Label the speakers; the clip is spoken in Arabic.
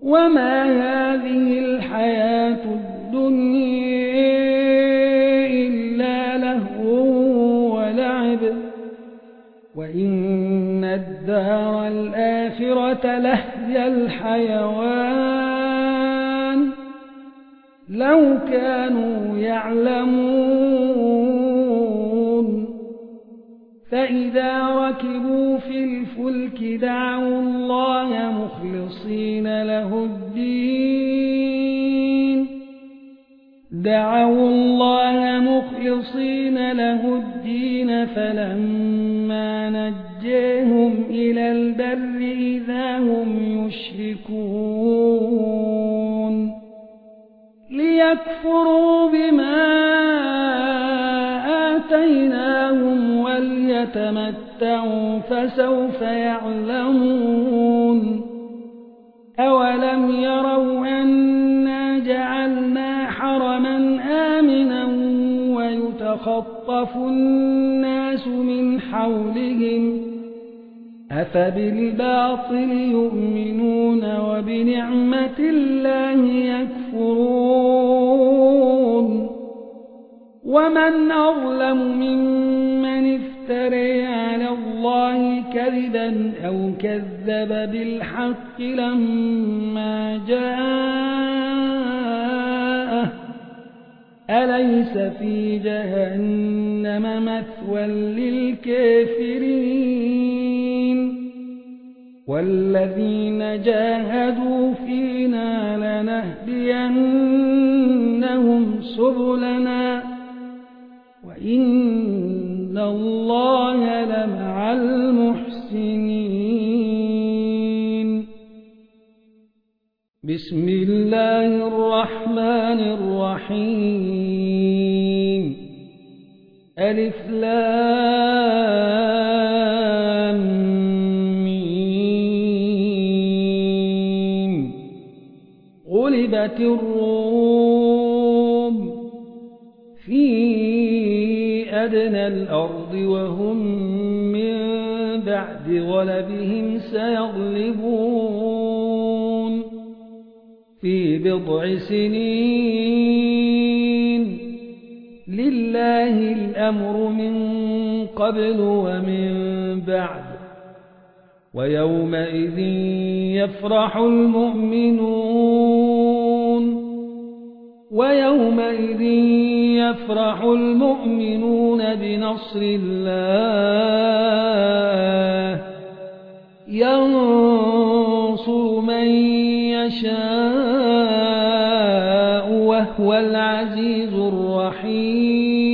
Speaker 1: وما هذه الحياة الدنيا إلا لهو ولعب وإن الدار الآخرة لهي الحيوان لو كانوا يعلمون فإذا ركبوا في الفلك دعوا الله مخلصين له الدين فلما نجاهم إلى البر إذا هم يشركون ليكفروا بما آتيناهم وليتمتعوا فسوف يعلمون أولم يروا أنا جعلنا حرما آمنا ويتخطف الناس من حولهم أفبالباطل يؤمنون وبنعمة الله يكفرون ومن أظلم ممن افترى على الله كذبا أو كذب بالحق لما جاءه أليس في جهنم مثوى للكافرين والذين جاهدوا فينا لنهدينهم سبلنا وإن الله لمع المحسنين بسم الله الرحمن الرحيم ألف لام ميم غلبت الروم في أدنى الأرض وهم من بعد غلبهم سيغلبون في بضع سنين لله الأمر من قبل ومن بعد ويومئذ يفرح المؤمنون بنصر الله ينصر من يشاء وهو العزيز الرحيم